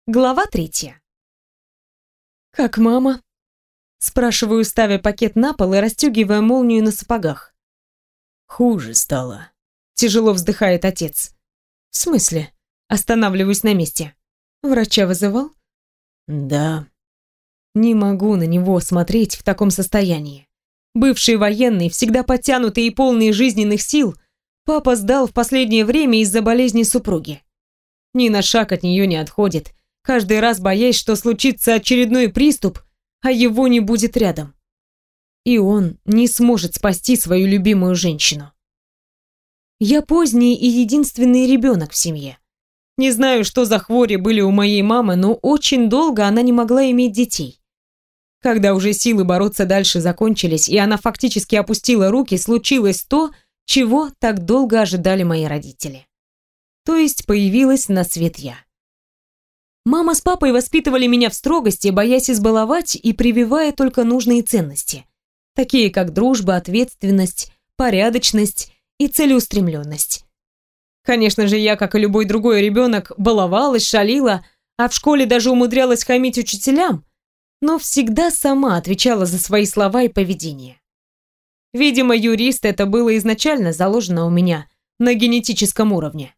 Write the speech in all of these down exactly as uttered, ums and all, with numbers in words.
Глава третья. «Как мама?» Спрашиваю, ставя пакет на пол и расстегивая молнию на сапогах. «Хуже стало», — тяжело вздыхает отец. «В смысле?» Останавливаюсь на месте. «Врача вызывал?» «Да». Не могу на него смотреть в таком состоянии. Бывший военный, всегда подтянутый и полный жизненных сил, папа сдал в последнее время из-за болезни супруги. Ни на шаг от нее не отходит, каждый раз боясь, что случится очередной приступ, а его не будет рядом. И он не сможет спасти свою любимую женщину. Я поздний и единственный ребенок в семье. Не знаю, что за хвори были у моей мамы, но очень долго она не могла иметь детей. Когда уже силы бороться дальше закончились, и она фактически опустила руки, случилось то, чего так долго ожидали мои родители. То есть появилась на свет я. Мама с папой воспитывали меня в строгости, боясь избаловать и прививая только нужные ценности, такие как дружба, ответственность, порядочность и целеустремленность. Конечно же, я, как и любой другой ребенок, баловалась, шалила, а в школе даже умудрялась хамить учителям, но всегда сама отвечала за свои слова и поведение. Видимо, юрист это было изначально заложено у меня на генетическом уровне.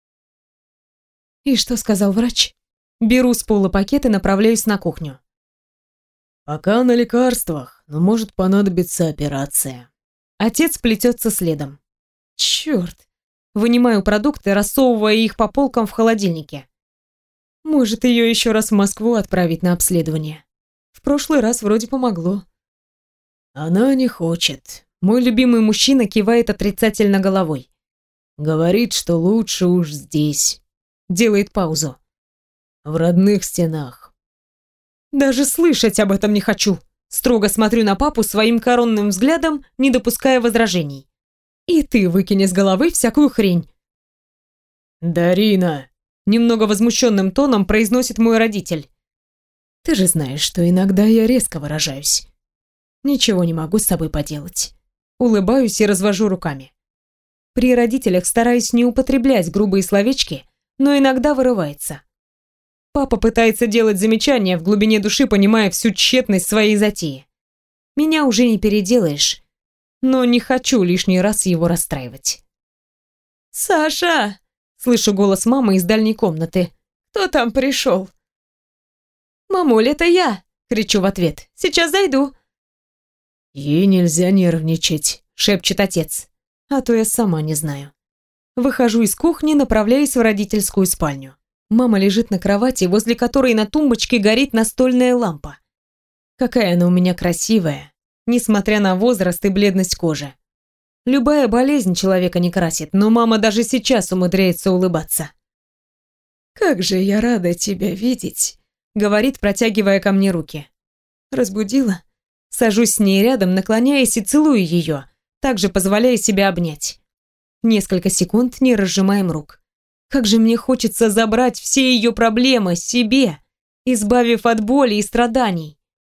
И что сказал врач? Беру с пола пакет и направляюсь на кухню. «Пока на лекарствах, но может понадобиться операция». Отец плетется следом. Черт. Вынимаю продукты, рассовывая их по полкам в холодильнике. Может, ее еще раз в Москву отправить на обследование. В прошлый раз вроде помогло. «Она не хочет». Мой любимый мужчина кивает отрицательно головой. «Говорит, что лучше уж здесь». Делает паузу. «В родных стенах». Даже слышать об этом не хочу. Строго смотрю на папу своим коронным взглядом, не допуская возражений. И ты выкини с головы всякую хрень. «Дарина!» Немного возмущенным тоном произносит мой родитель. Ты же знаешь, что иногда я резко выражаюсь. Ничего не могу с собой поделать. Улыбаюсь и развожу руками. При родителях стараюсь не употреблять грубые словечки, но иногда вырывается. Папа пытается делать замечания, в глубине души понимая всю тщетность своей затеи. Меня уже не переделаешь, но не хочу лишний раз его расстраивать. «Саша!» — слышу голос мамы из дальней комнаты. «Кто там пришел?» «Мамуль, это я!» — кричу в ответ. «Сейчас зайду!» «Ей нельзя нервничать», — шепчет отец. А то я сама не знаю. Выхожу из кухни, направляясь в родительскую спальню. Мама лежит на кровати, возле которой на тумбочке горит настольная лампа. Какая она у меня красивая, несмотря на возраст и бледность кожи. Любая болезнь человека не красит, но мама даже сейчас умудряется улыбаться. «Как же я рада тебя видеть», — говорит, протягивая ко мне руки. «Разбудила?» Сажусь с ней рядом, наклоняясь и целую ее, также позволяя себя обнять. Несколько секунд не разжимаем рук. Как же мне хочется забрать все ее проблемы себе, избавив от боли и страданий.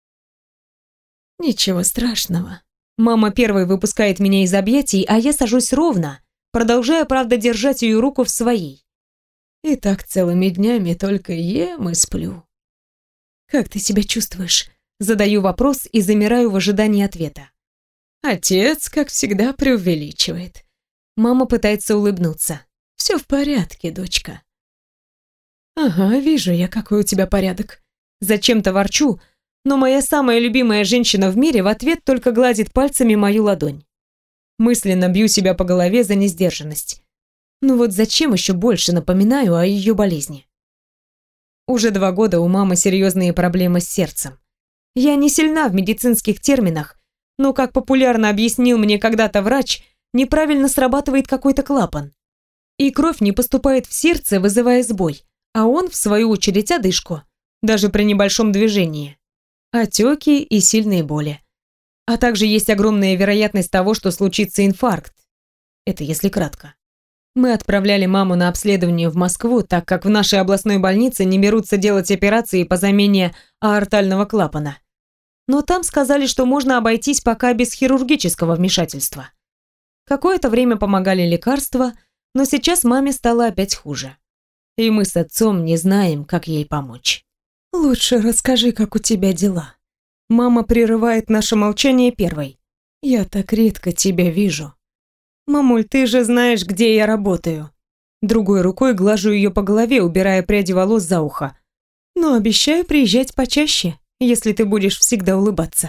Ничего страшного. Мама первой выпускает меня из объятий, а я сажусь ровно, продолжая, правда, держать ее руку в своей. И так целыми днями только ем и сплю. Как ты себя чувствуешь? Задаю вопрос и замираю в ожидании ответа. Отец, как всегда, преувеличивает. Мама пытается улыбнуться. Все в порядке, дочка. Ага, вижу я, какой у тебя порядок. Зачем-то ворчу, но моя самая любимая женщина в мире в ответ только гладит пальцами мою ладонь. Мысленно бью себя по голове за несдержанность. Ну вот зачем еще больше напоминаю о ее болезни? Уже два года у мамы серьезные проблемы с сердцем. Я не сильна в медицинских терминах, но, как популярно объяснил мне когда-то врач, неправильно срабатывает какой-то клапан. И кровь не поступает в сердце, вызывая сбой, а он, в свою очередь, одышку, даже при небольшом движении. Отеки и сильные боли. А также есть огромная вероятность того, что случится инфаркт. Это если кратко. Мы отправляли маму на обследование в Москву, так как в нашей областной больнице не берутся делать операции по замене аортального клапана. Но там сказали, что можно обойтись пока без хирургического вмешательства. Какое-то время помогали лекарства, но сейчас маме стало опять хуже. и мы с отцом не знаем, как ей помочь. Лучше расскажи, как у тебя дела. Мама прерывает наше молчание первой. Я так редко тебя вижу. Мамуль, ты же знаешь, где я работаю. Другой рукой глажу ее по голове, убирая пряди волос за ухо. Но обещаю приезжать почаще, если ты будешь всегда улыбаться.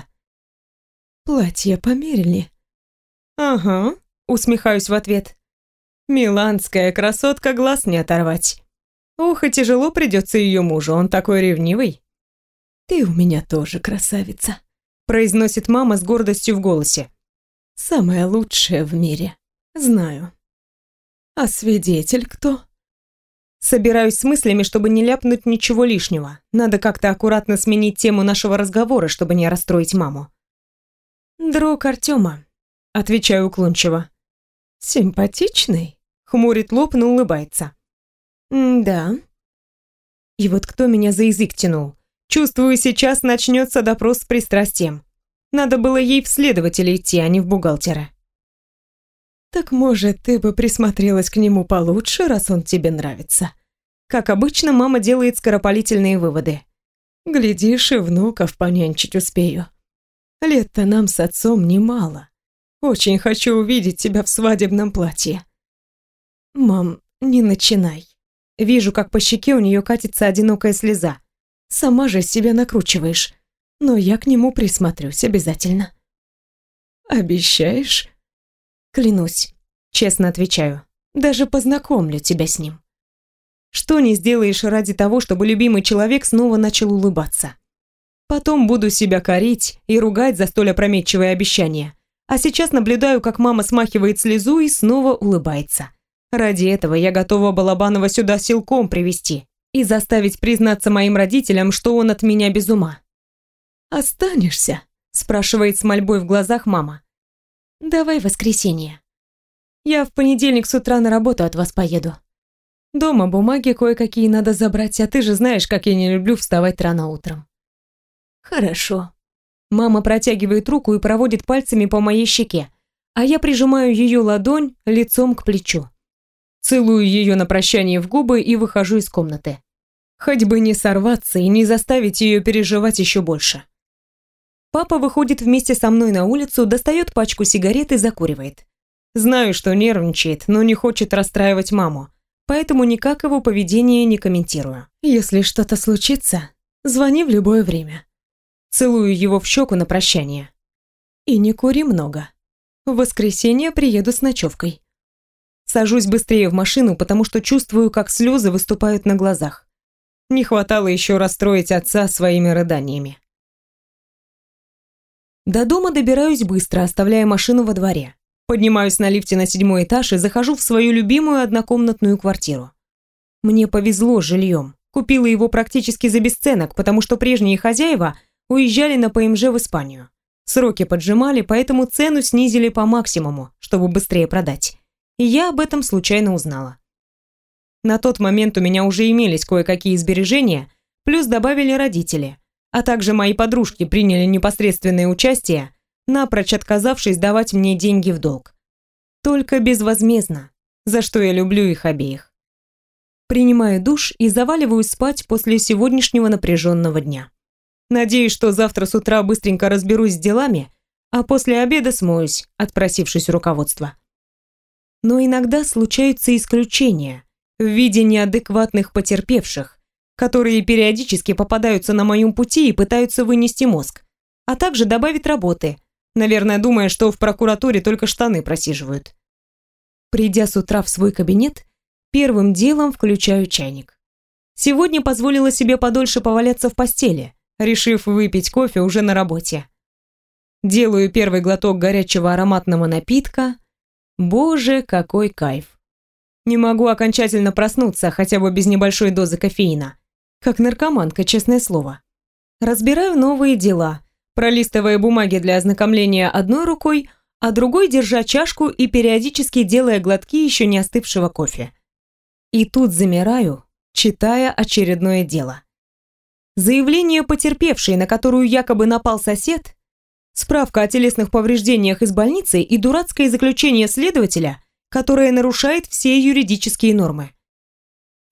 Платье померили? Ага, усмехаюсь в ответ. Миланская красотка, глаз не оторвать. Ох, и тяжело придется ее мужу, он такой ревнивый. Ты у меня тоже красавица, произносит мама с гордостью в голосе. Самая лучшая в мире. Знаю. А свидетель кто? Собираюсь с мыслями, чтобы не ляпнуть ничего лишнего. Надо как-то аккуратно сменить тему нашего разговора, чтобы не расстроить маму. Друг Артема, отвечаю уклончиво. Симпатичный? Хмурит лоб, но улыбается. Да. И вот кто меня за язык тянул? Чувствую, сейчас начнется допрос с пристрастием. Надо было ей в следователя идти, а не в бухгалтера. Так может, ты бы присмотрелась к нему получше, раз он тебе нравится? Как обычно, мама делает скоропалительные выводы. Глядишь, и внуков понянчить успею. Лет-то нам с отцом немало. Очень хочу увидеть тебя в свадебном платье. Мам, не начинай. Вижу, как по щеке у нее катится одинокая слеза. Сама же себя накручиваешь. Но я к нему присмотрюсь обязательно. Обещаешь? Клянусь, честно отвечаю. Даже познакомлю тебя с ним. Что не сделаешь ради того, чтобы любимый человек снова начал улыбаться. Потом буду себя корить и ругать за столь опрометчивое обещание. А сейчас наблюдаю, как мама смахивает слезу и снова улыбается. Ради этого я готова Балабанова сюда силком привести и заставить признаться моим родителям, что он от меня без ума. «Останешься?» – спрашивает с мольбой в глазах мама. «Давай в воскресенье. Я в понедельник с утра на работу от вас поеду. Дома бумаги кое-какие надо забрать, а ты же знаешь, как я не люблю вставать рано утром». «Хорошо». Мама протягивает руку и проводит пальцами по моей щеке, а я прижимаю ее ладонь лицом к плечу. Целую ее на прощание в губы и выхожу из комнаты. Хоть бы не сорваться и не заставить ее переживать еще больше. Папа выходит вместе со мной на улицу, достает пачку сигарет и закуривает. Знаю, что нервничает, но не хочет расстраивать маму, поэтому никак его поведение не комментирую. Если что-то случится, звони в любое время. Целую его в щеку на прощание. И не кури много. В воскресенье приеду с ночевкой. Сажусь быстрее в машину, потому что чувствую, как слезы выступают на глазах. Не хватало еще расстроить отца своими рыданиями. До дома добираюсь быстро, оставляя машину во дворе. Поднимаюсь на лифте на седьмой этаж и захожу в свою любимую однокомнатную квартиру. Мне повезло с жильем. Купила его практически за бесценок, потому что прежние хозяева уезжали на ПМЖ в Испанию. Сроки поджимали, поэтому цену снизили по максимуму, чтобы быстрее продать. И я об этом случайно узнала. На тот момент у меня уже имелись кое-какие сбережения, плюс добавили родители, а также мои подружки приняли непосредственное участие, напрочь отказавшись давать мне деньги в долг. Только безвозмездно, за что я люблю их обеих. Принимаю душ и заваливаюсь спать после сегодняшнего напряженного дня. Надеюсь, что завтра с утра быстренько разберусь с делами, а после обеда смоюсь, отпросившись у руководства. Но иногда случаются исключения в виде неадекватных потерпевших, которые периодически попадаются на моем пути и пытаются вынести мозг, а также добавить работы, наверное, думая, что в прокуратуре только штаны просиживают. Придя с утра в свой кабинет, первым делом включаю чайник. Сегодня позволила себе подольше поваляться в постели, решив выпить кофе уже на работе. Делаю первый глоток горячего ароматного напитка. Боже, какой кайф! Не могу окончательно проснуться, хотя бы без небольшой дозы кофеина. Как наркоманка, честное слово. Разбираю новые дела, пролистывая бумаги для ознакомления одной рукой, а другой держа чашку и периодически делая глотки еще не остывшего кофе. И тут замираю, читая очередное дело. Заявление потерпевшей, на которую якобы напал сосед, справка о телесных повреждениях из больницы и дурацкое заключение следователя, которое нарушает все юридические нормы.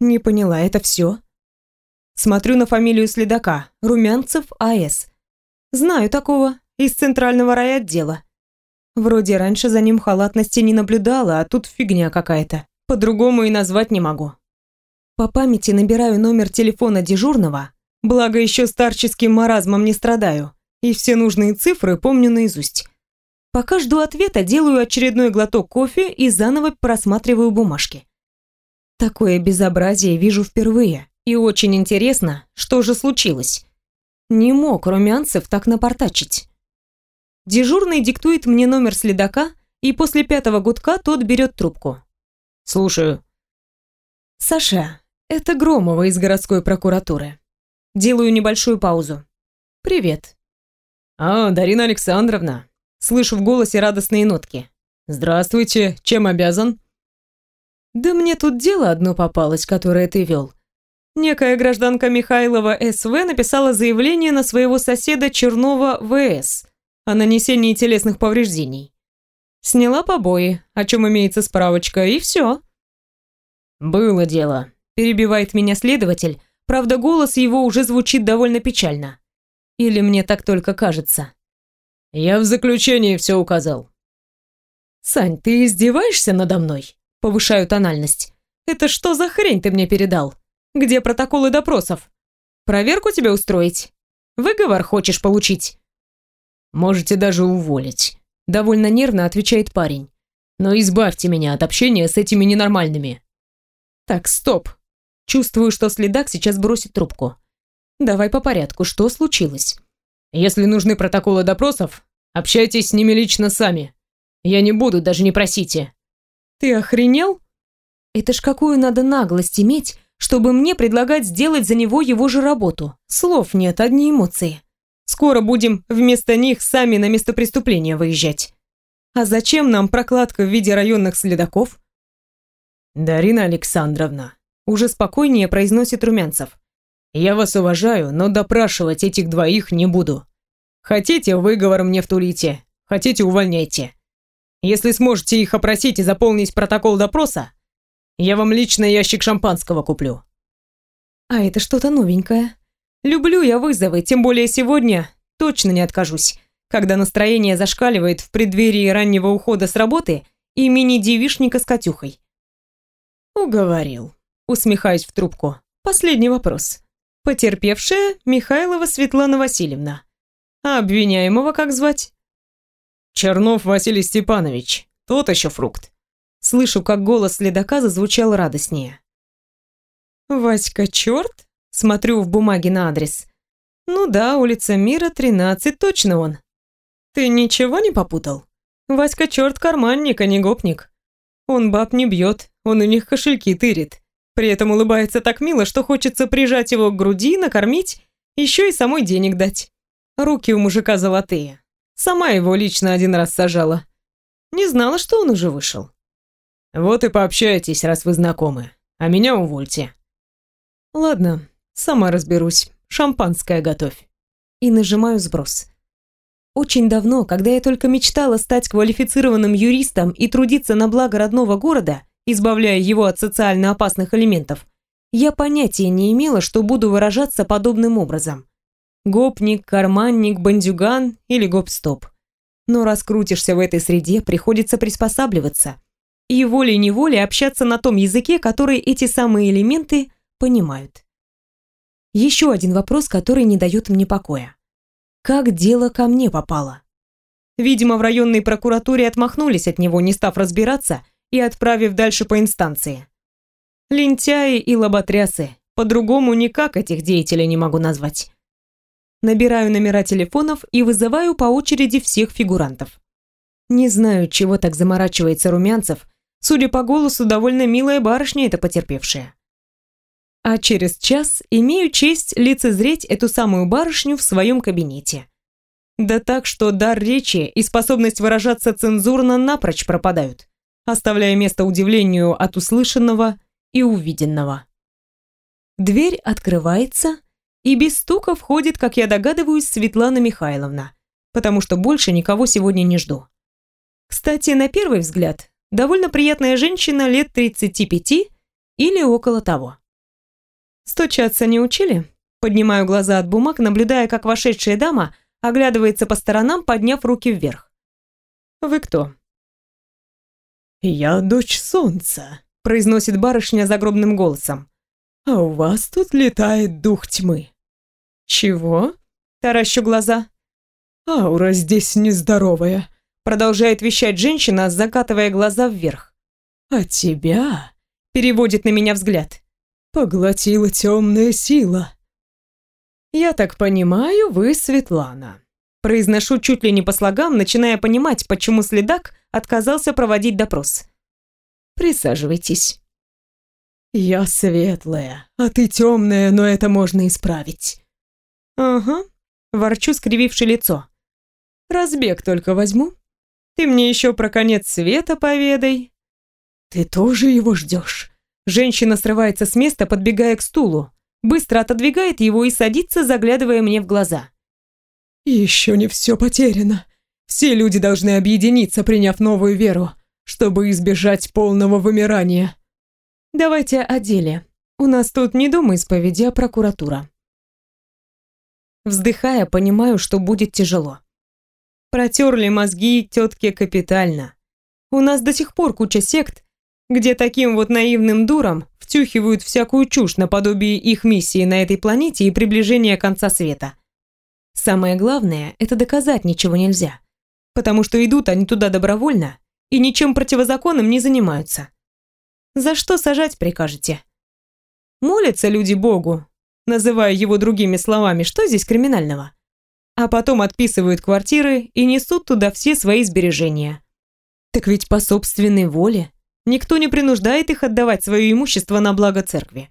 Не поняла, это все? Смотрю на фамилию следака. Румянцев А С. Знаю такого, из центрального райотдела. Вроде раньше за ним халатности не наблюдала, а тут фигня какая-то. По-другому и назвать не могу. По памяти набираю номер телефона дежурного, благо еще старческим маразмом не страдаю, и все нужные цифры помню наизусть. Пока жду ответа, делаю очередной глоток кофе и заново просматриваю бумажки. Такое безобразие вижу впервые, и очень интересно, что же случилось. Не мог Румянцев так напортачить. Дежурный диктует мне номер следака, и после пятого гудка тот берет трубку. «Слушаю». «Саша, это Громова из городской прокуратуры». Делаю небольшую паузу. «Привет». «А, Дарина Александровна». Слышу в голосе радостные нотки. «Здравствуйте, чем обязан?» «Да мне тут дело одно попалось, которое ты вел. Некая гражданка Михайлова С В написала заявление на своего соседа Чернова В С о нанесении телесных повреждений. Сняла побои, о чем имеется справочка, и все». «Было дело», – перебивает меня следователь, правда голос его уже звучит довольно печально. Или мне так только кажется. «Я в заключении все указал». «Сань, ты издеваешься надо мной?» – повышаю тональность. «Это что за хрень ты мне передал? Где протоколы допросов? Проверку тебе устроить? Выговор хочешь получить?» «Можете даже уволить», – довольно нервно отвечает парень. «Но избавьте меня от общения с этими ненормальными». «Так, стоп. Чувствую, что следак сейчас бросит трубку. Давай по порядку, что случилось?» «Если нужны протоколы допросов, общайтесь с ними лично сами. Я не буду, даже не просите». «Ты охренел? Это ж какую надо наглость иметь, чтобы мне предлагать сделать за него его же работу. Слов нет, одни эмоции. Скоро будем вместо них сами на место преступления выезжать. А зачем нам прокладка в виде районных следаков?» «Дарина Александровна», уже спокойнее произносит Румянцев. «я вас уважаю, но допрашивать этих двоих не буду. Хотите, выговор мне втулите, хотите, увольняйте. Если сможете их опросить и заполнить протокол допроса, я вам лично ящик шампанского куплю». А это что-то новенькое. Люблю я вызовы, тем более сегодня точно не откажусь, когда настроение зашкаливает в преддверии раннего ухода с работы и мини-девишника с Катюхой. «Уговорил», усмехаюсь в трубку. «Последний вопрос. Потерпевшая Михайлова Светлана Васильевна. А обвиняемого как звать?» «Чернов Василий Степанович. Тот еще фрукт». Слышу, как голос следака зазвучал радостнее. «Васька черт?» Смотрю в бумаге на адрес. «Ну да, улица Мира, тринадцать, точно он. Ты ничего не попутал? Васька черт карманник, а не гопник. Он баб не бьет, он у них кошельки тырит. При этом улыбается так мило, что хочется прижать его к груди, накормить, еще и самой денег дать. Руки у мужика золотые. Сама его лично один раз сажала. Не знала, что он уже вышел». «Вот и пообщайтесь, раз вы знакомы, а меня увольте». «Ладно, сама разберусь. Шампанское готовь». И нажимаю сброс. Очень давно, когда я только мечтала стать квалифицированным юристом и трудиться на благо родного города, избавляя его от социально опасных элементов, я понятия не имела, что буду выражаться подобным образом. Гопник, карманник, бандюган или гоп-стоп. Но раз крутишься в этой среде, приходится приспосабливаться. И волей-неволей общаться на том языке, который эти самые элементы понимают. Еще один вопрос, который не дает мне покоя. Как дело ко мне попало? Видимо, в районной прокуратуре отмахнулись от него, не став разбираться и отправив дальше по инстанции. Лентяи и лоботрясы. По-другому никак этих деятелей не могу назвать. Набираю номера телефонов и вызываю по очереди всех фигурантов. Не знаю, чего так заморачивается Румянцев. Судя по голосу, довольно милая барышня эта потерпевшая. А через час имею честь лицезреть эту самую барышню в своем кабинете. Да так, что дар речи и способность выражаться цензурно напрочь пропадают, оставляя место удивлению от услышанного и увиденного. Дверь открывается, и без стука входит, как я догадываюсь, Светлана Михайловна, потому что больше никого сегодня не жду. Кстати, на первый взгляд, довольно приятная женщина лет тридцати пяти или около того. Стучаться не учили? Поднимаю глаза от бумаг, наблюдая, как вошедшая дама оглядывается по сторонам, подняв руки вверх. Вы кто? Я дочь солнца, Произносит барышня загробным голосом. а у вас тут летает дух тьмы. Чего? Таращу глаза. Аура здесь нездоровая. Продолжает вещать женщина, закатывая глаза вверх. А тебя Переводит на меня взгляд. поглотила темная сила. Я так понимаю, вы Светлана. Произношу чуть ли не по слогам, начиная понимать, почему следак отказался проводить допрос. Присаживайтесь. Я светлая, а ты темная, но это можно исправить. Ага, ворчу, скрививши лицо. Разбег только возьму. Ты мне еще про конец света поведай. Ты тоже его ждешь? Женщина срывается с места, подбегая к стулу, быстро отодвигает его и садится, заглядывая мне в глаза. Еще не все потеряно. Все люди должны объединиться, приняв новую веру, чтобы избежать полного вымирания. Давайте о деле. У нас тут не дом исповеди, а прокуратура. Вздыхая, понимаю, что будет тяжело. Протерли мозги тетке капитально. У нас до сих пор куча сект, где таким вот наивным дурам втюхивают всякую чушь наподобие их миссии на этой планете и приближения конца света. Самое главное, это доказать ничего нельзя, потому что идут они туда добровольно и ничем противозаконным не занимаются. За что сажать прикажете? Молятся люди Богу, называя его другими словами, что здесь криминального? А потом отписывают квартиры и несут туда все свои сбережения. Так ведь по собственной воле. Никто не принуждает их отдавать свое имущество на благо церкви.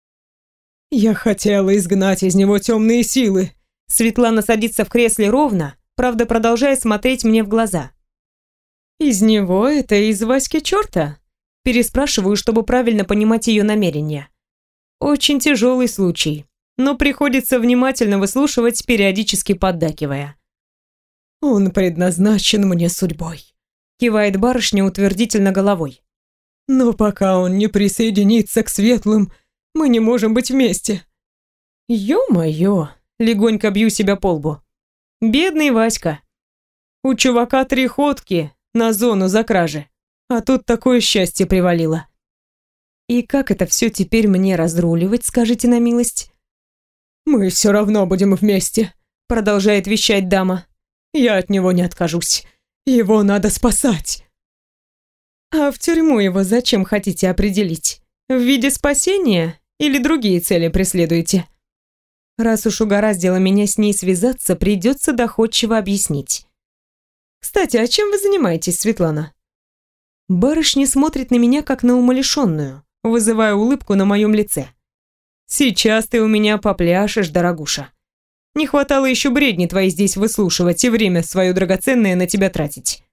Я хотела изгнать из него темные силы. Светлана садится в кресле ровно, правда, продолжая смотреть мне в глаза. Из него это из Васьки черта? Переспрашиваю, чтобы правильно понимать ее намерения. Очень тяжелый случай, но приходится внимательно выслушивать, периодически поддакивая. Он предназначен мне судьбой. Кивает барышня утвердительно головой. Но пока он не присоединится к светлым, мы не можем быть вместе. Ё-моё, легонько бью себя по лбу. Бедный Васька. У чувака три ходки на зону за кражи, а тут такое счастье привалило. И как это все теперь мне разруливать, скажите на милость? Мы все равно будем вместе, продолжает вещать дама. Я от него не откажусь. Его надо спасать. А в тюрьму его зачем хотите определить? В виде спасения или другие цели преследуете? Раз уж угораздило меня с ней связаться, придется доходчиво объяснить. Кстати, а чем вы занимаетесь, Светлана? Барышня смотрит на меня как на умалишенную, вызывая улыбку на моем лице. Сейчас ты у меня попляшешь, дорогуша. Не хватало еще бредни твои здесь выслушивать и время свое драгоценное на тебя тратить.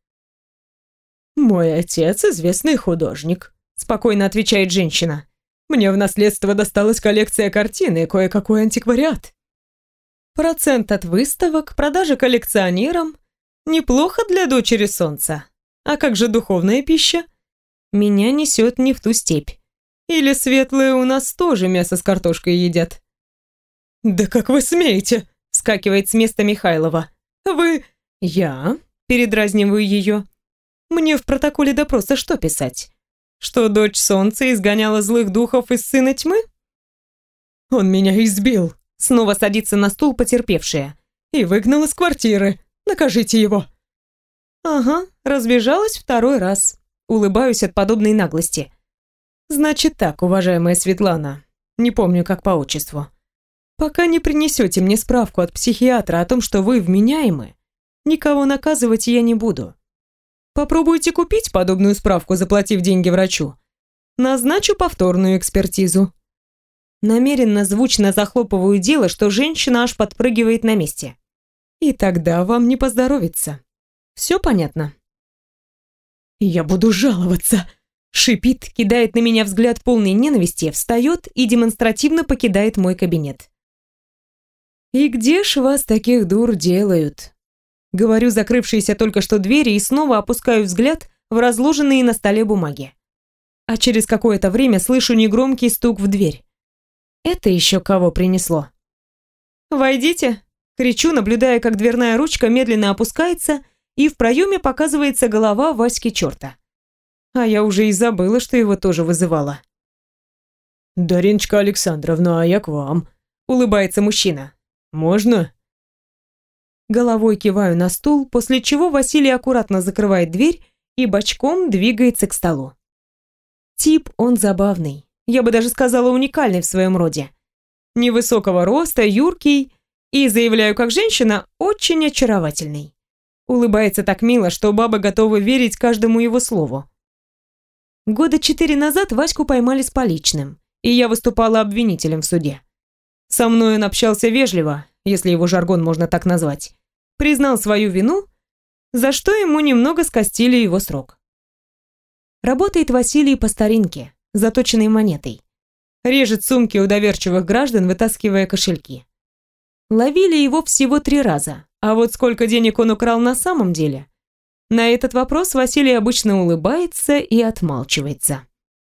Мой отец известный художник, спокойно отвечает женщина. Мне в наследство досталась коллекция картин и кое-какой антиквариат. Процент от выставок, продажи коллекционерам. Неплохо для дочери солнца. А как же духовная пища? Меня несет не в ту степь. Или светлые у нас тоже мясо с картошкой едят? Да как вы смеете? Вскакивает с места Михайлова. Вы... Я? Передразниваю ее. Мне в протоколе допроса что писать? Что дочь солнца изгоняла злых духов из сына тьмы? Он меня избил. Снова садится на стул потерпевшая. И выгнал из квартиры. Накажите его. Ага, разбежалась второй раз. Улыбаюсь от подобной наглости. Значит так, уважаемая Светлана. Не помню, как по отчеству. Пока не принесете мне справку от психиатра о том, что вы вменяемы, никого наказывать я не буду. Попробуйте купить подобную справку, заплатив деньги врачу. Назначу повторную экспертизу. Намеренно звучно захлопываю дело, что женщина аж подпрыгивает на месте. И тогда вам не поздоровится. Все понятно? Я буду жаловаться. Шипит, кидает на меня взгляд полной ненависти, встает и демонстративно покидает мой кабинет. И где ж вас таких дур делают? Говорю закрывшиеся только что двери и снова опускаю взгляд в разложенные на столе бумаги. А через какое-то время слышу негромкий стук в дверь. Это еще кого принесло? «Войдите!» — кричу, наблюдая, как дверная ручка медленно опускается, и в проеме показывается голова Васьки черта. А я уже и забыла, что его тоже вызывала. «Дариночка Александровна, а я к вам», — улыбается мужчина. «Можно?» Головой киваю на стул, после чего Василий аккуратно закрывает дверь и бочком двигается к столу. Тип он забавный, я бы даже сказала уникальный в своем роде. Невысокого роста, юркий и, заявляю как женщина, очень очаровательный. Улыбается так мило, что бабы готовы верить каждому его слову. Года четыре назад Ваську поймали с поличным, и я выступала обвинителем в суде. Со мной он общался вежливо, если его жаргон можно так назвать, признал свою вину, за что ему немного скостили его срок. Работает Василий по старинке, заточенной монетой. Режет сумки у доверчивых граждан, вытаскивая кошельки. Ловили его всего три раза, а вот сколько денег он украл на самом деле? На этот вопрос Василий обычно улыбается и отмалчивается.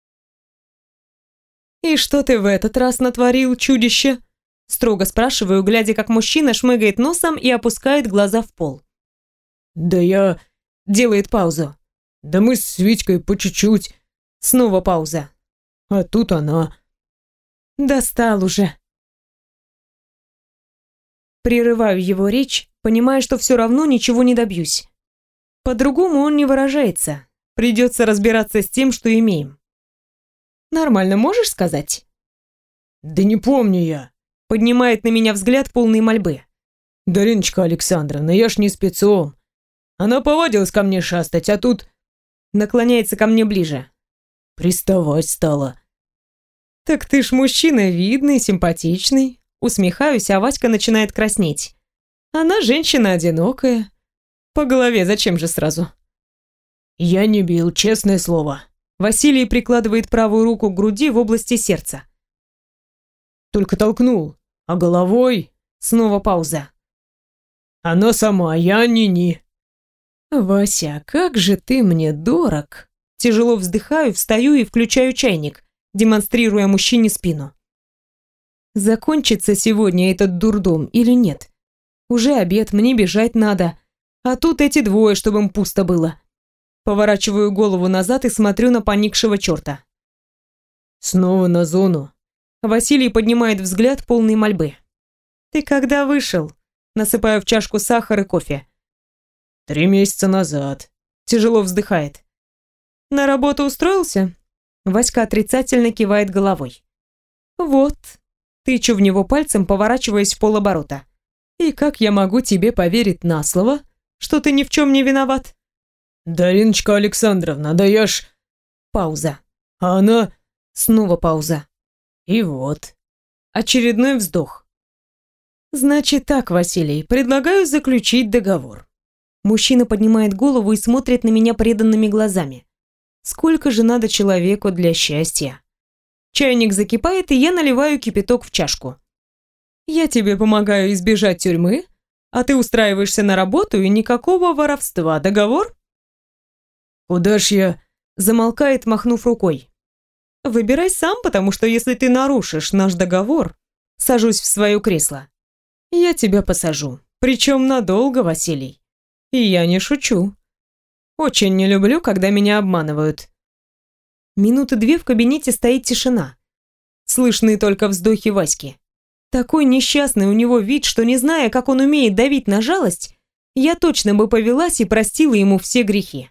«И что ты в этот раз натворил, чудище?» Строго спрашиваю, глядя, как мужчина шмыгает носом и опускает глаза в пол. «Да я...» Делает паузу. «Да мы с Витькой по чуть-чуть...» Снова пауза. «А тут она...» «Достал уже». Прерываю его речь, понимая, что все равно ничего не добьюсь. По-другому он не выражается. Придется разбираться с тем, что имеем. «Нормально можешь сказать?» «Да не помню я», — поднимает на меня взгляд полный мольбы. «Дариночка Александровна, я ж не спецом. Она повадилась ко мне шастать, а тут...» Наклоняется ко мне ближе. «Приставать стала». «Так ты ж мужчина видный, симпатичный». Усмехаюсь, а Васька начинает краснеть. Она женщина одинокая. По голове зачем же сразу? «Я не бил, честное слово». Василий прикладывает правую руку к груди в области сердца. «Только толкнул, а головой...» Снова пауза. «Она сама, я ни-ни». «Вася, как же ты мне дорог!» Тяжело вздыхаю, встаю и включаю чайник, демонстрируя мужчине спину. Закончится сегодня этот дурдом или нет? Уже обед, мне бежать надо. А тут эти двое, чтобы им пусто было. Поворачиваю голову назад и смотрю на поникшего черта. «Снова на зону». Василий поднимает взгляд, полный мольбы. «Ты когда вышел?» Насыпаю в чашку сахар и кофе. «Три месяца назад». Тяжело вздыхает. «На работу устроился?» Васька отрицательно кивает головой. «Вот». Тычу в него пальцем, поворачиваясь в полоборота. «И как я могу тебе поверить на слово, что ты ни в чем не виноват?» «Дариночка Александровна, да я ж...» Пауза. «А она...» Снова пауза. «И вот...» Очередной вздох. «Значит так, Василий, предлагаю заключить договор». Мужчина поднимает голову и смотрит на меня преданными глазами. Сколько же надо человеку для счастья? Чайник закипает, и я наливаю кипяток в чашку. Я тебе помогаю избежать тюрьмы, а ты устраиваешься на работу и никакого воровства. Договор? «Куда ж я...» Замолкает, махнув рукой. Выбирай сам, потому что если ты нарушишь наш договор, сажусь в свое кресло. Я тебя посажу, причем надолго, Василий. И я не шучу. Очень не люблю, когда меня обманывают. Минуты две в кабинете стоит тишина. Слышны только вздохи Васьки. Такой несчастный у него вид, что, не зная, как он умеет давить на жалость, я точно бы повелась и простила ему все грехи.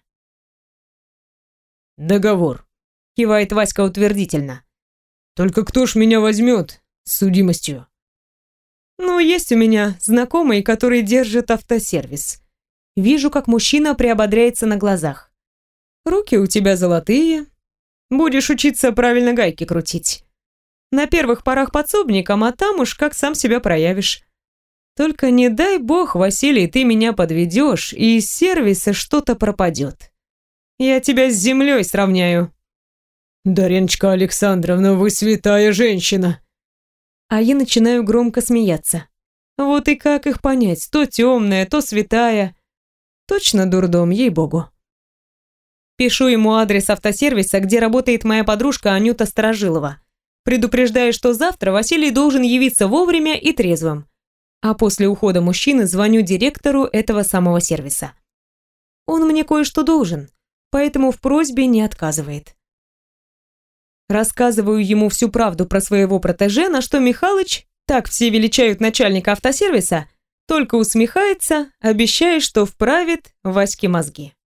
«Договор», — кивает Васька утвердительно. «Только кто ж меня возьмет с судимостью?» «Ну, есть у меня знакомый, который держит автосервис. Вижу, как мужчина приободряется на глазах. Руки у тебя золотые. Будешь учиться правильно гайки крутить. На первых порах подсобником, а там уж как сам себя проявишь. Только не дай бог, Василий, ты меня подведешь, и из сервиса что-то пропадет. Я тебя с землей сравняю». «Дариночка Александровна, вы святая женщина!» А я начинаю громко смеяться. Вот и как их понять, то темная, то святая. Точно дурдом, ей-богу. Пишу ему адрес автосервиса, где работает моя подружка Анюта Старожилова. предупреждая, что завтра Василий должен явиться вовремя и трезвым. А после ухода мужчины звоню директору этого самого сервиса. Он мне кое-что должен, поэтому в просьбе не отказывает. Рассказываю ему всю правду про своего протеже, на что Михалыч, так все величают начальника автосервиса, только усмехается, обещая, что вправит Ваське мозги.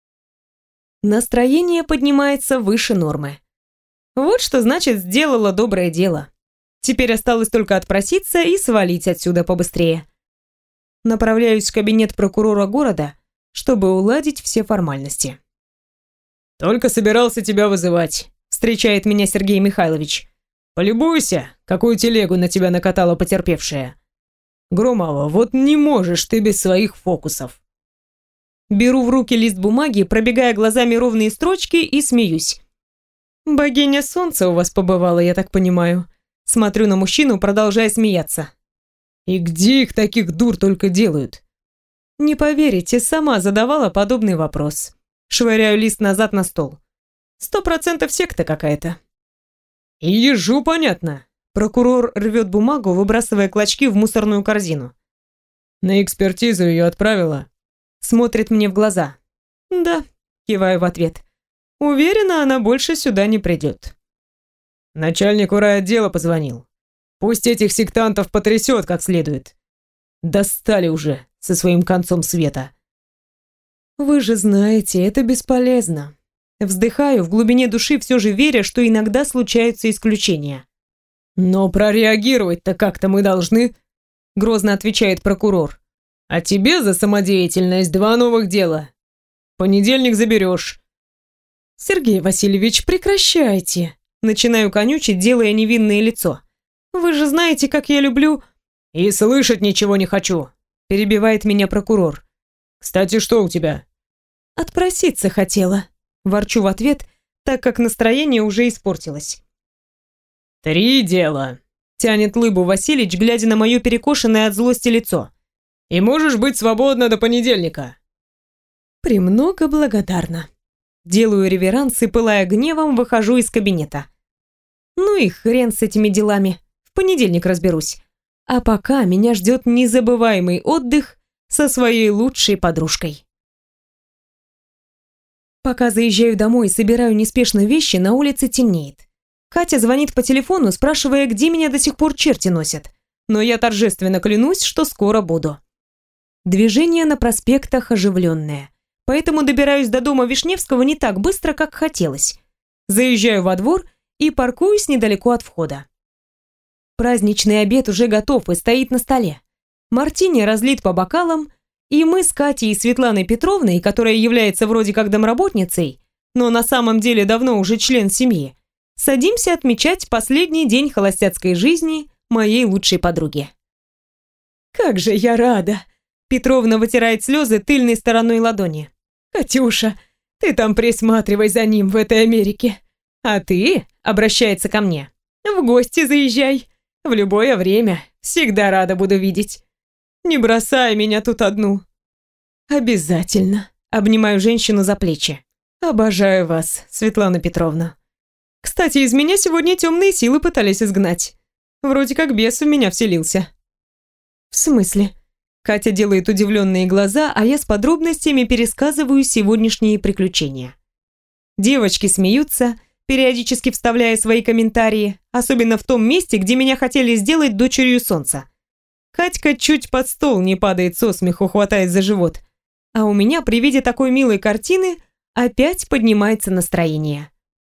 Настроение поднимается выше нормы. Вот что значит сделала доброе дело. Теперь осталось только отпроситься и свалить отсюда побыстрее. Направляюсь в кабинет прокурора города, чтобы уладить все формальности. «Только собирался тебя вызывать», — встречает меня Сергей Михайлович. «Полюбуйся, какую телегу на тебя накатала потерпевшая. Громова, вот не можешь ты без своих фокусов». Беру в руки лист бумаги, пробегая глазами ровные строчки и смеюсь. «Богиня солнца у вас побывала, я так понимаю». Смотрю на мужчину, продолжая смеяться. «И где их таких дур только делают?» Не поверите, сама задавала подобный вопрос. Швыряю лист назад на стол. Сто процентов секта какая-то. «И ежу понятно». Прокурор рвет бумагу, выбрасывая клочки в мусорную корзину. «На экспертизу ее отправила?» Смотрит мне в глаза. «Да», киваю в ответ. «Уверена, она больше сюда не придет». Начальнику райотдела позвонил. Пусть этих сектантов потрясет как следует. Достали уже со своим концом света. Вы же знаете, это бесполезно. Вздыхаю, в глубине души все же веря, что иногда случаются исключения. Но прореагировать-то как-то мы должны, грозно отвечает прокурор. А тебе за самодеятельность два новых дела. В понедельник заберешь. Сергей Васильевич, прекращайте. Начинаю конючить, делая невинное лицо. Вы же знаете, как я люблю... И слышать ничего не хочу, перебивает меня прокурор. Кстати, что у тебя? Отпроситься хотела. Ворчу в ответ, так как настроение уже испортилось. Три дела. Тянет лыбу Василич, глядя на мое перекошенное от злости лицо. И можешь быть свободна до понедельника. Премного благодарна. Делаю реверанс и, пылая гневом, выхожу из кабинета. Ну и хрен с этими делами. В понедельник разберусь. А пока меня ждет незабываемый отдых со своей лучшей подружкой. Пока заезжаю домой и собираю неспешно вещи, на улице темнеет. Катя звонит по телефону, спрашивая, где меня до сих пор черти носят. Но я торжественно клянусь, что скоро буду. Движение на проспектах оживленное. Поэтому добираюсь до дома Вишневского не так быстро, как хотелось. Заезжаю во двор и паркуюсь недалеко от входа. Праздничный обед уже готов и стоит на столе. Мартини разлит по бокалам, и мы с Катей и Светланой Петровной, которая является вроде как домработницей, но на самом деле давно уже член семьи, садимся отмечать последний день холостяцкой жизни моей лучшей подруги. «Как же я рада!» Петровна вытирает слезы тыльной стороной ладони. «Катюша, ты там присматривай за ним в этой Америке. А ты, — обращается ко мне, — в гости заезжай. В любое время. Всегда рада буду видеть. Не бросай меня тут одну». «Обязательно», — обнимаю женщину за плечи. «Обожаю вас, Светлана Петровна. Кстати, из меня сегодня темные силы пытались изгнать. Вроде как бес в меня вселился». «В смысле?» Катя делает удивленные глаза, а я с подробностями пересказываю сегодняшние приключения. Девочки смеются, периодически вставляя свои комментарии, особенно в том месте, где меня хотели сделать дочерью солнца. Катька чуть под стол не падает со смеху, хватает за живот. А у меня при виде такой милой картины опять поднимается настроение.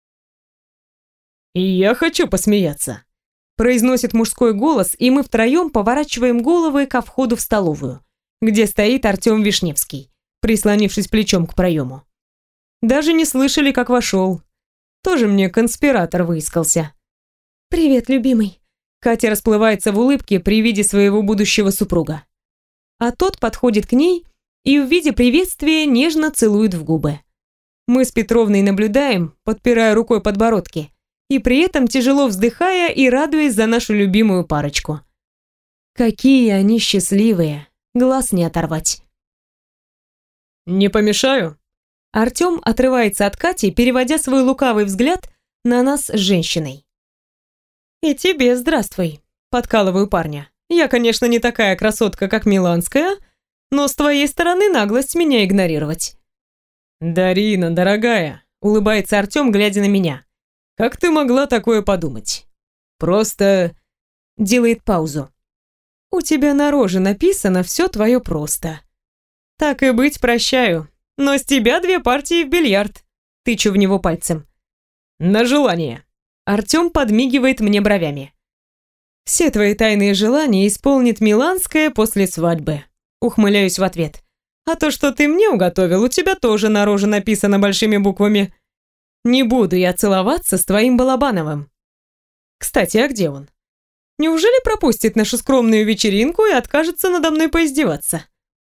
«И я хочу посмеяться», произносит мужской голос, и мы втроем поворачиваем головы ко входу в столовую, где стоит Артем Вишневский, прислонившись плечом к проему. Даже не слышали, как вошел. Тоже мне конспиратор выискался. «Привет, любимый». Катя расплывается в улыбке при виде своего будущего супруга. А тот подходит к ней и в виде приветствия нежно целует в губы. Мы с Петровной наблюдаем, подпирая рукой подбородки, и при этом тяжело вздыхая и радуясь за нашу любимую парочку. Какие они счастливые, глаз не оторвать. «Не помешаю?» Артем отрывается от Кати, переводя свой лукавый взгляд на нас с женщиной. И тебе здравствуй, подкалываю парня. Я, конечно, не такая красотка, как Миланская, но с твоей стороны наглость меня игнорировать. «Дарина, дорогая», — улыбается Артем, глядя на меня. «Как ты могла такое подумать? Просто...» Делает паузу. «У тебя на роже написано «все твое просто». Так и быть, прощаю. Но с тебя две партии в бильярд». Тычу в него пальцем. «На желание». Артем подмигивает мне бровями. «Все твои тайные желания исполнит Миланская после свадьбы». Ухмыляюсь в ответ. «А то, что ты мне уготовил, у тебя тоже на роже написано большими буквами. Не буду я целоваться с твоим Балабановым. Кстати, а где он? Неужели пропустит нашу скромную вечеринку и откажется надо мной поиздеваться?»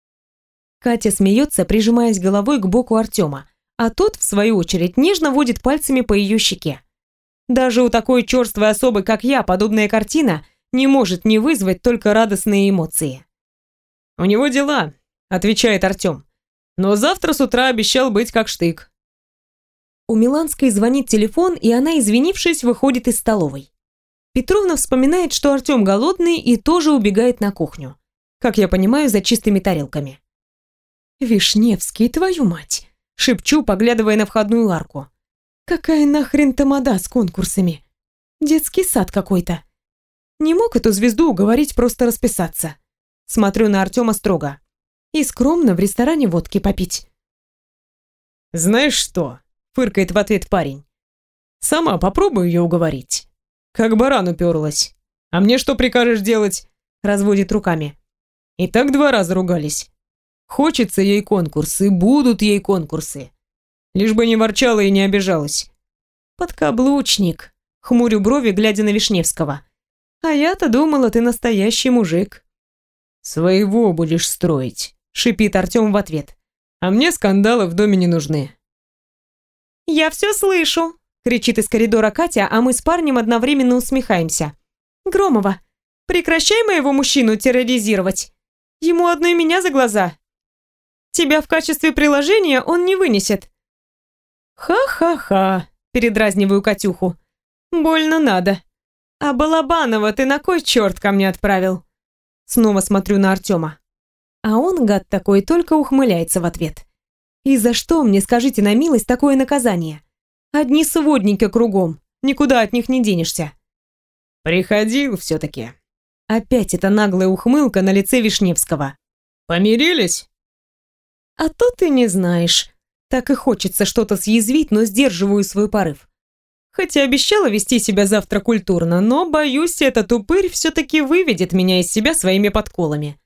Катя смеется, прижимаясь головой к боку Артема, а тот, в свою очередь, нежно водит пальцами по ее щеке. Даже у такой черствой особы, как я, подобная картина не может не вызвать только радостные эмоции. «У него дела», — отвечает Артем. «Но завтра с утра обещал быть как штык». У Миланской звонит телефон, и она, извинившись, выходит из столовой. Петровна вспоминает, что Артем голодный, и тоже убегает на кухню. Как я понимаю, за чистыми тарелками. «Вишневский, твою мать!» — шепчу, поглядывая на входную арку. «Какая нахрен тамада с конкурсами? Детский сад какой-то. Не мог эту звезду уговорить просто расписаться?» Смотрю на Артема строго. «И скромно в ресторане водки попить». «Знаешь что?» — фыркает в ответ парень. «Сама попробуй ее уговорить. Как баран уперлась. А мне что прикажешь делать?» — разводит руками. «И так два раза ругались. Хочется ей конкурсы, будут ей конкурсы. Лишь бы не ворчала и не обижалась». «Подкаблучник», — хмурю брови, глядя на Вишневского. «А я-то думала, ты настоящий мужик». «Своего будешь строить», — шипит Артем в ответ. «А мне скандалы в доме не нужны». «Я все слышу», — кричит из коридора Катя, а мы с парнем одновременно усмехаемся. «Громова, прекращай моего мужчину терроризировать. Ему одной меня за глаза. Тебя в качестве приложения он не вынесет». «Ха-ха-ха», — передразниваю Катюху. «Больно надо. А Балабанова ты на кой черт ко мне отправил?» Снова смотрю на Артема. А он, гад такой, только ухмыляется в ответ. «И за что мне, скажите на милость, такое наказание? Одни сводники кругом, никуда от них не денешься». «Приходил все-таки». Опять эта наглая ухмылка на лице Вишневского. «Помирились?» «А то ты не знаешь. Так и хочется что-то съязвить, но сдерживаю свой порыв. Хотя обещала вести себя завтра культурно, но, боюсь, этот упырь все-таки выведет меня из себя своими подколами».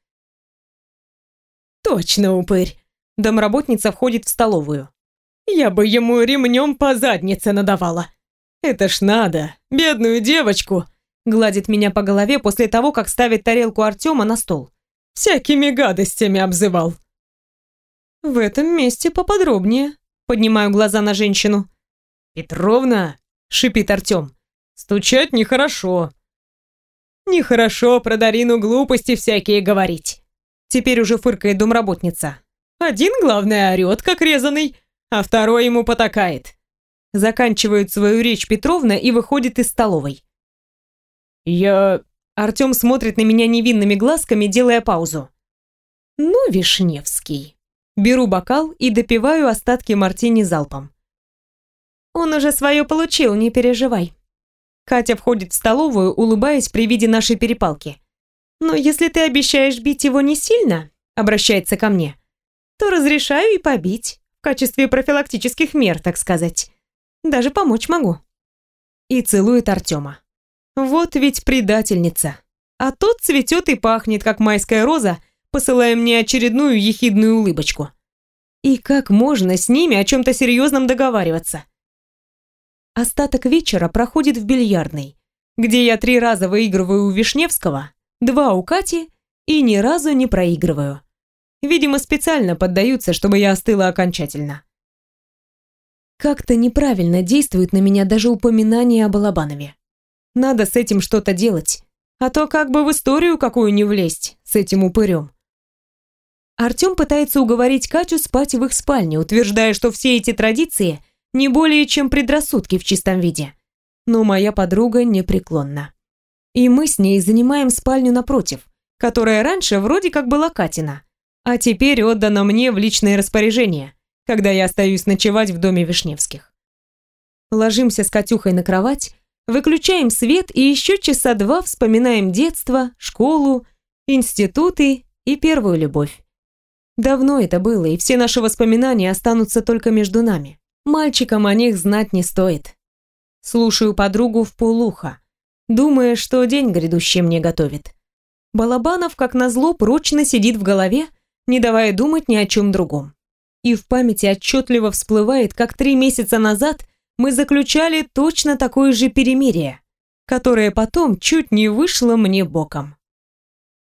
«Точно упырь!» Домработница входит в столовую. «Я бы ему ремнем по заднице надавала. Это ж надо, бедную девочку!» Гладит меня по голове после того, как ставит тарелку Артема на стол. «Всякими гадостями обзывал». «В этом месте поподробнее», поднимаю глаза на женщину. «Петровна!» — шипит Артем. «Стучать нехорошо». «Нехорошо про Дарину глупости всякие говорить». Теперь уже фыркает домработница. «Один, главное, орет, как резаный, а второй ему потакает». Заканчивает свою речь Петровна и выходит из столовой. «Я...» Артем смотрит на меня невинными глазками, делая паузу. «Ну, Вишневский». Беру бокал и допиваю остатки мартини залпом. «Он уже свое получил, не переживай». Катя входит в столовую, улыбаясь при виде нашей перепалки. «Но если ты обещаешь бить его не сильно», обращается ко мне, «то разрешаю и побить, в качестве профилактических мер, так сказать. Даже помочь могу». И целует Артема. Вот ведь предательница. А тот цветет и пахнет, как майская роза, посылая мне очередную ехидную улыбочку. И как можно с ними о чем-то серьезном договариваться? Остаток вечера проходит в бильярдной, где я три раза выигрываю у Вишневского, два у Кати и ни разу не проигрываю. Видимо, специально поддаются, чтобы я остыла окончательно. Как-то неправильно действует на меня даже упоминание о Балабанове. Надо с этим что-то делать, а то как бы в историю какую не влезть с этим упырем. Артем пытается уговорить Катю спать в их спальне, утверждая, что все эти традиции не более чем предрассудки в чистом виде. но моя подруга непреклонна. И мы с ней занимаем спальню напротив, которая раньше вроде как была Катина, а теперь отдана мне в личное распоряжение, когда я остаюсь ночевать в доме Вишневских. Ложимся с Катюхой на кровать, выключаем свет и еще часа два вспоминаем детство, школу, институты и первую любовь. Давно это было, и все наши воспоминания останутся только между нами. Мальчикам о них знать не стоит. Слушаю подругу вполуха, думая, что день грядущий мне готовит. Балабанов, как назло, прочно сидит в голове, не давая думать ни о чем другом. И в памяти отчетливо всплывает, как три месяца назад мы заключали точно такое же перемирие, которое потом чуть не вышло мне боком.